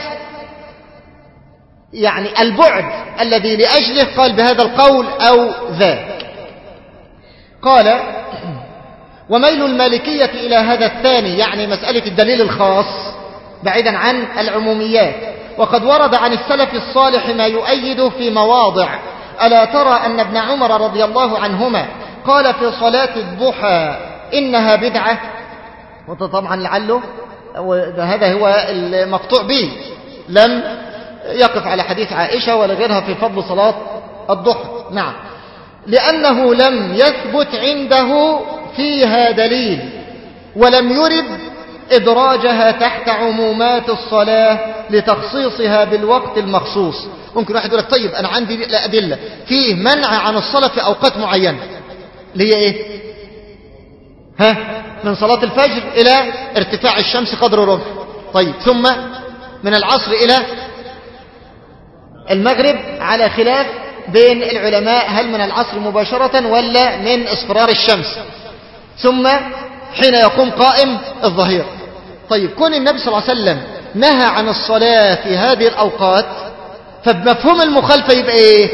يعني البعد الذي لأجله قال بهذا القول أو ذاك. قال وميل المالكية إلى هذا الثاني، يعني مسألة الدليل الخاص بعيدا عن العموميات. وقد ورد عن السلف الصالح ما يؤيده في مواضع. ألا ترى أن ابن عمر رضي الله عنهما قال في صلاة الضحى إنها بدعة؟ وطبعا لعله هذا هو المقطوع به، لم يقف على حديث عائشة ولا غيرها في فضل صلاة الضحى. نعم، لأنه لم يثبت عنده فيها دليل، ولم يرد إدراجها تحت عمومات الصلاة لتخصيصها بالوقت المخصوص. ممكن واحد يقول لك طيب أنا عندي أدلة فيه منع عن الصلاة في أوقات معينة، اللي هي إيه؟ ها؟ من صلاة الفجر إلى ارتفاع الشمس قدر ربع، طيب ثم من العصر إلى المغرب على خلاف بين العلماء هل من العصر مباشرة ولا من اصفرار الشمس، ثم حين يقوم قائم الظهير. طيب كون النبي صلى الله عليه وسلم نهى عن الصلاة في هذه الأوقات، فبمفهوم المخالفة يبقى إيه؟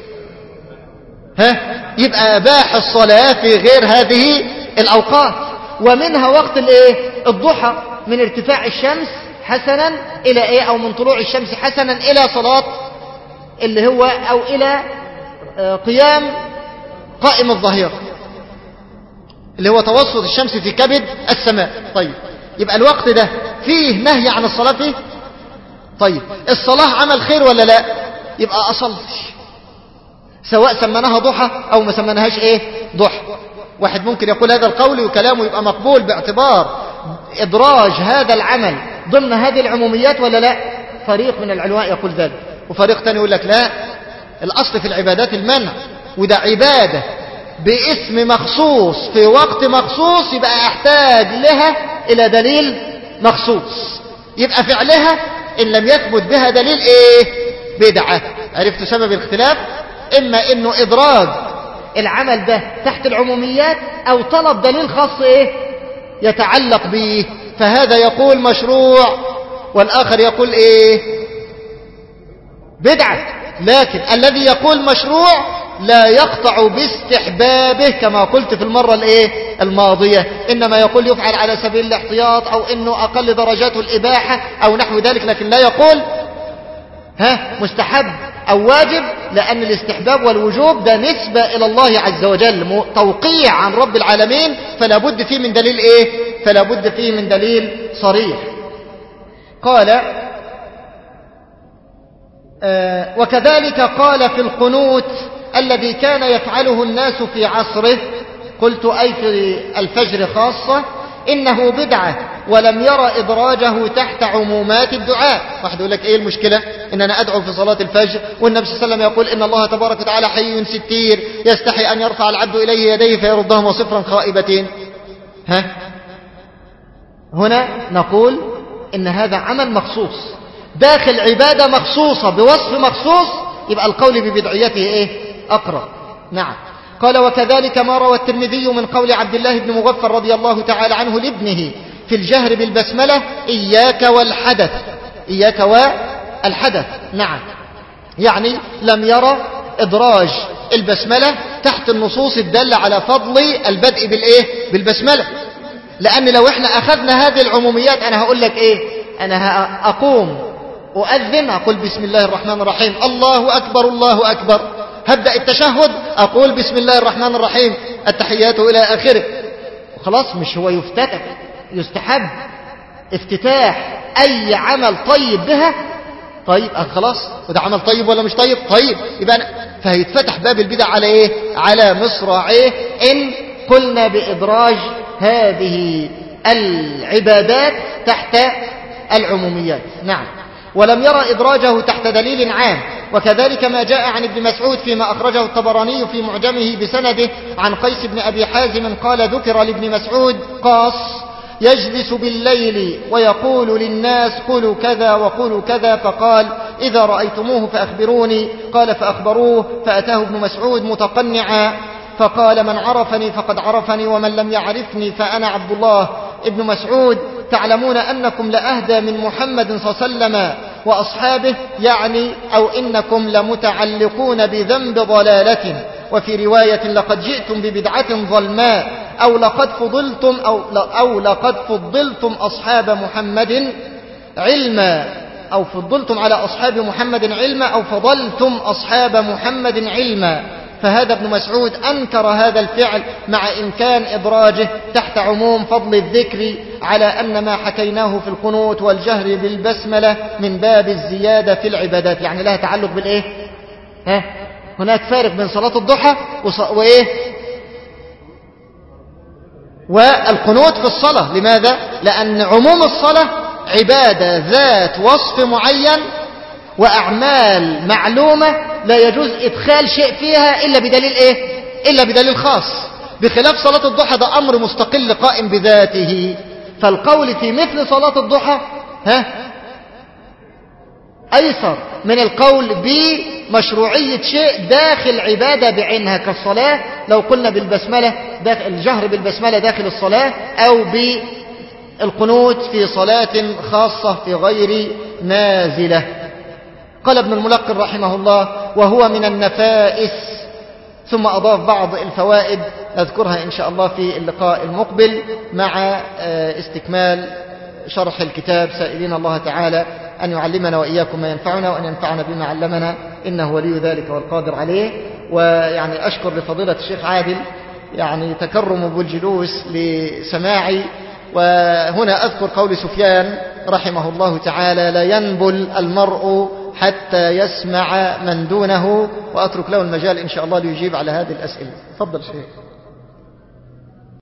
ها؟ يبقى أباح الصلاة في غير هذه الأوقات، ومنها وقت الإيه؟ الضحى، من ارتفاع الشمس حسنا إلى إيه؟ أو من طلوع الشمس حسنا إلى صلاة اللي هو أو إلى قيام قائم الظهير اللي هو توسط الشمس في كبد السماء. طيب يبقى الوقت ده فيه نهي عن الصلاة فيه. طيب الصلاة عمل خير ولا لا؟ يبقى أصلي سواء سمناها ضحى أو ما سمناهاش إيه؟ ضحى. واحد ممكن يقول هذا القول وكلامه يبقى مقبول باعتبار إدراج هذا العمل ضمن هذه العموميات ولا لا؟ فريق من العلماء يقول ذلك، وفريق تاني يقول لك لا، الأصل في العبادات المنع، وده عبادة باسم مخصوص في وقت مخصوص، يبقى احتاج لها إلى دليل مخصوص، يبقى فعلها إن لم يثبت بها دليل إيه؟ بدعة. عرفت سبب الاختلاف؟ إما إنه إدراج العمل ده تحت العموميات، أو طلب دليل خاص إيه؟ يتعلق به، فهذا يقول مشروع والآخر يقول إيه؟ بدعة. لكن الذي يقول مشروع لا يقطع باستحبابه كما قلت في المرة الايه الماضية، انما يقول يفعل على سبيل الاحتياط، او انه اقل درجات الاباحة او نحو ذلك، لكن لا يقول ها مستحب او واجب، لان الاستحباب والوجوب ده نسبة الى الله عز وجل، توقيع عن رب العالمين، فلا بد فيه من دليل ايه؟ فلا بد فيه من دليل صريح. قال آه وكذلك قال في القنوت الذي كان يفعله الناس في عصره، قلت أي في الفجر خاصة، إنه بدعة ولم يرى إدراجه تحت عمومات الدعاء. واحد يقول لك إيه المشكلة إن أنا أدعو في صلاة الفجر والنبي صلى الله عليه وسلم يقول إن الله تبارك وتعالى حي ستير يستحي أن يرفع العبد إليه يديه فيردهما صفرا خائبتين. ها هنا نقول إن هذا عمل مخصوص داخل عبادة مخصوصة بوصف مخصوص، يبقى القول ببدعيته إيه أقرب. نعم. قال وكذلك ما روى الترمذي من قول عبد الله بن مغفر رضي الله تعالى عنه لابنه في الجهر بالبسملة إياك والحدث، إياك والحدث. نعم، يعني لم يرى إدراج البسملة تحت النصوص الدالة على فضل البدء بالإيه بالبسملة، لأن لو احنا أخذنا هذه العموميات أنا هقول لك إيه، أنا أقوم أؤذن أقول بسم الله الرحمن الرحيم، الله أكبر الله أكبر، هبدأ التشهد أقول بسم الله الرحمن الرحيم، التحيات إلى آخره، خلاص. مش هو يفتتح يستحب افتتاح أي عمل طيب بها، طيب أه خلاص، وده عمل طيب ولا مش طيب؟ طيب، يبقى أنا فهيتفتح باب البدع على إيه؟ على مصراعيه إن قلنا بإدراج هذه العبادات تحت العموميات. نعم. ولم يرى إدراجه تحت دليل عام، وكذلك ما جاء عن ابن مسعود فيما أخرجه الطبراني في معجمه بسنده عن قيس بن أبي حازم قال ذكر لابن مسعود قاص يجلس بالليل ويقول للناس قولوا كذا وقولوا كذا، فقال إذا رأيتموه فأخبروني، قال فأخبروه، فأتاه ابن مسعود متقنعا فقال من عرفني فقد عرفني ومن لم يعرفني فأنا عبد الله. ابن مسعود تعلمون أنكم لأهدى من محمد صلى الله عليه وسلم وأصحابه، يعني أو إنكم لمتعلقون بذنب ضلالة، وفي رواية لقد جئتم ببدعة ظلماء، أو لقد فضلتم أو, أو لقد فضلتم أصحاب محمد علما، أو فضلتم على أصحاب محمد علما، أو فضلتم أصحاب محمد علما. فهذا ابن مسعود أنكر هذا الفعل مع إمكان إدراجه تحت عموم فضل الذكر، على أن ما حكيناه في القنوت والجهر بالبسملة من باب الزيادة في العبادات، يعني لها تعلق بالإيه؟ ها؟ هناك فارق بين صلاة الضحى وص... وإيه؟ والقنوت في الصلاة. لماذا؟ لأن عموم الصلاة عبادة ذات وصف معين وأعمال معلومة لا يجوز إدخال شيء فيها إلا بدليل إيه؟ إلا بدليل خاص، بخلاف صلاة الضحى ده أمر مستقل قائم بذاته. فالقول في مثل صلاة الضحى ها أيسر من القول بمشروعية شيء داخل عبادة بعينها كالصلاة، لو قلنا بالبسملة داخل الجهر بالبسملة داخل الصلاة، أو بالقنوت في صلاة خاصة في غير نازلة. قال ابن الملقن رحمه الله وهو من النفائس، ثم أضاف بعض الفوائد نذكرها إن شاء الله في اللقاء المقبل مع استكمال شرح الكتاب، سائلين الله تعالى أن يعلمنا وإياكم ما ينفعنا وأن ينفعنا بما علمنا، إنه ولي ذلك والقادر عليه. ويعني أشكر لفضيلة الشيخ عادل يعني تكرم بالجلوس لسماعي. وهنا أذكر قول سفيان رحمه الله تعالى لا ينبل المرء حتى يسمع من دونه، وأترك له المجال إن شاء الله ليجيب على هذه الأسئلة. تفضل شيخ.